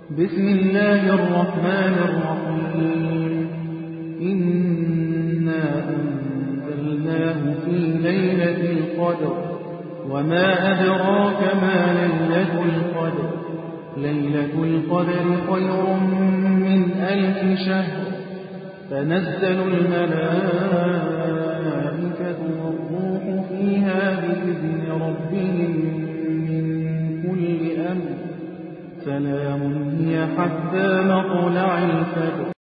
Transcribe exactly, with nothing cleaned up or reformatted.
بسم الله الرحمن الرحيم إنا أنزلناه في ليلة القدر وما أدراك ما ليلة القدر ليلة القدر خير من ألف شهر تنزل الملائكة والروح فيها بإذن ربهم من كل أمر سلام هي حتى مطلع الفجر